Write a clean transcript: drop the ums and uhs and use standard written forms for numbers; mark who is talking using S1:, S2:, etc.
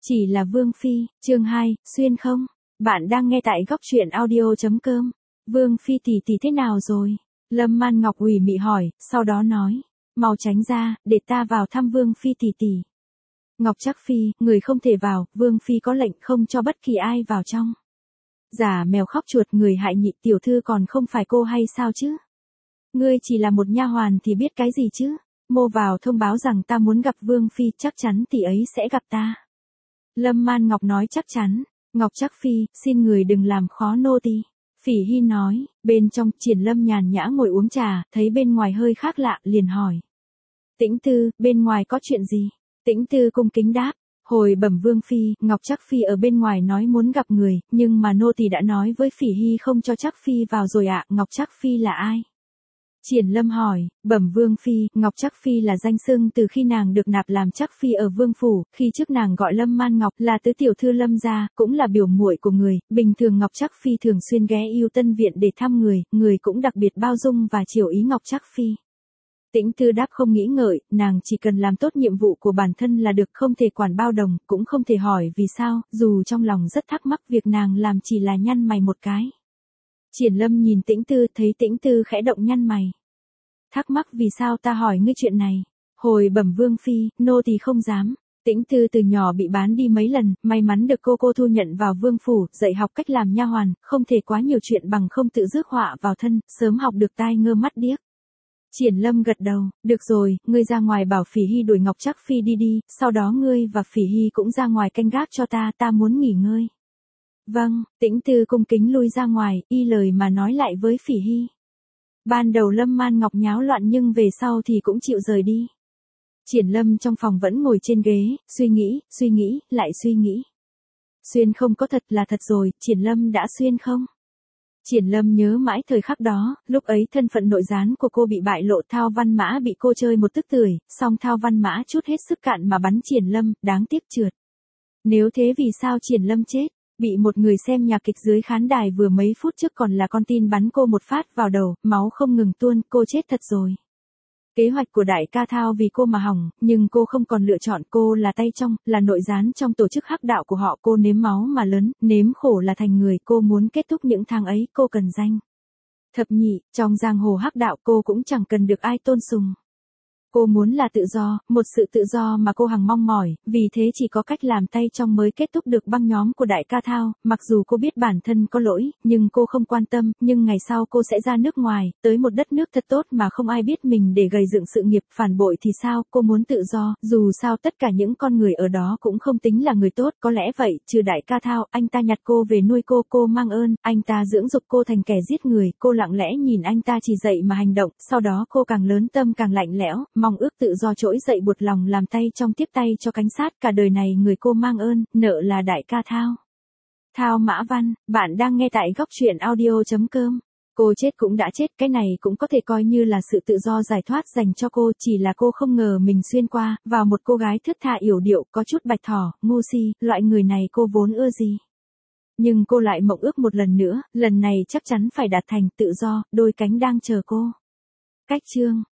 S1: Chỉ là Vương Phi, chương 2, xuyên không? Bạn đang nghe tại góc truyện audio.com. Vương Phi tỷ tỷ thế nào rồi? Lâm Man Ngọc ủy mị hỏi, sau đó nói. Mau tránh ra, để ta vào thăm Vương Phi tỷ tỷ. Ngọc Trác Phi, người không thể vào, Vương Phi có lệnh không cho bất kỳ ai vào trong. Giả mèo khóc chuột, người hại nhị tiểu thư còn không phải cô hay sao chứ? Ngươi chỉ là một nha hoàn thì biết cái gì chứ? Mô vào thông báo rằng ta muốn gặp Vương Phi, chắc chắn tỷ ấy sẽ gặp ta. Lâm Man Ngọc nói chắc chắn. Ngọc Trác Phi, xin người đừng làm khó nô tỳ. Phỉ Hy nói. Bên trong, Triển Lâm nhàn nhã ngồi uống trà, thấy bên ngoài hơi khác lạ, liền hỏi. Tĩnh Tư, bên ngoài có chuyện gì? Tĩnh Tư cung kính đáp. Hồi bẩm Vương Phi, Ngọc Trác Phi ở bên ngoài nói muốn gặp người, nhưng mà nô tỳ đã nói với Phỉ Hy không cho Trác Phi vào rồi ạ. Ngọc Trác Phi là ai? Triển Lâm hỏi, bẩm Vương Phi, Ngọc Trác Phi là danh xưng từ khi nàng được nạp làm Trác Phi ở Vương Phủ, khi trước nàng gọi Lâm Man Ngọc là tứ tiểu thư Lâm gia, cũng là biểu muội của người, bình thường Ngọc Trác Phi thường xuyên ghé Yêu Tân Viện để thăm người cũng đặc biệt bao dung và chiều ý Ngọc Trác Phi. Tĩnh Tư đáp không nghĩ ngợi, nàng chỉ cần làm tốt nhiệm vụ của bản thân là được, không thể quản bao đồng, cũng không thể hỏi vì sao, dù trong lòng rất thắc mắc việc nàng làm chỉ là nhăn mày một cái. Triển Lâm nhìn Tĩnh Tư, thấy Tĩnh Tư khẽ động nhăn mày. Thắc mắc vì sao ta hỏi ngươi chuyện này? Hồi bẩm Vương Phi, nô tỳ không dám. Tĩnh Tư từ nhỏ bị bán đi mấy lần, may mắn được cô thu nhận vào Vương Phủ, dạy học cách làm nha hoàn, không thể quá nhiều chuyện bằng không tự rước họa vào thân, sớm học được tai ngơ mắt điếc. Triển Lâm gật đầu, được rồi, ngươi ra ngoài bảo Phỉ Hy đuổi Ngọc Trác Phi đi, sau đó ngươi và Phỉ Hy cũng ra ngoài canh gác cho ta muốn nghỉ ngơi. Vâng, Tĩnh Tư cung kính lui ra ngoài, y lời mà nói lại với Phỉ Hy. Ban đầu Lâm Man Ngọc nháo loạn nhưng về sau thì cũng chịu rời đi. Triển Lâm trong phòng vẫn ngồi trên ghế, suy nghĩ, lại suy nghĩ. Xuyên không có thật là thật rồi, Triển Lâm đã xuyên không? Triển Lâm nhớ mãi thời khắc đó, lúc ấy thân phận nội gián của cô bị bại lộ, Thao Văn Mã bị cô chơi một tức tưởi, song Thao Văn Mã chút hết sức cạn mà bắn Triển Lâm, đáng tiếc trượt. Nếu thế vì sao Triển Lâm chết? Bị một người xem nhạc kịch dưới khán đài vừa mấy phút trước còn là con tin bắn cô một phát vào đầu, máu không ngừng tuôn, cô chết thật rồi. Kế hoạch của đại ca Thao vì cô mà hỏng, nhưng cô không còn lựa chọn, cô là tay trong, là nội gián trong tổ chức hắc đạo của họ, cô nếm máu mà lớn, nếm khổ là thành người, cô muốn kết thúc những tháng ấy, cô cần danh. Thập nhị, trong giang hồ hắc đạo cô cũng chẳng cần được ai tôn sùng. Cô muốn là tự do, một sự tự do mà cô hằng mong mỏi, vì thế chỉ có cách làm tay trong mới kết thúc được băng nhóm của đại ca Thao, mặc dù cô biết bản thân có lỗi, nhưng cô không quan tâm, nhưng ngày sau cô sẽ ra nước ngoài, tới một đất nước thật tốt mà không ai biết mình để gầy dựng sự nghiệp, phản bội thì sao, cô muốn tự do, dù sao tất cả những con người ở đó cũng không tính là người tốt, có lẽ vậy, trừ đại ca Thao, anh ta nhặt cô về nuôi cô mang ơn, anh ta dưỡng dục cô thành kẻ giết người, cô lặng lẽ nhìn anh ta chỉ dạy mà hành động, sau đó cô càng lớn tâm càng lạnh lẽo, mong ước tự do trỗi dậy buột lòng làm tay trong tiếp tay cho cánh sát, cả đời này người cô mang ơn, nợ là đại ca Thao. Thao Mã Văn, bạn đang nghe tại góc truyện audio.com. Cô chết cũng đã chết, cái này cũng có thể coi như là sự tự do giải thoát dành cho cô, chỉ là cô không ngờ mình xuyên qua, vào một cô gái thướt tha yểu điệu, có chút bạch thỏ, ngu si, loại người này cô vốn ưa gì. Nhưng cô lại mộng ước một lần nữa, lần này chắc chắn phải đạt thành tự do, đôi cánh đang chờ cô. Cách chương.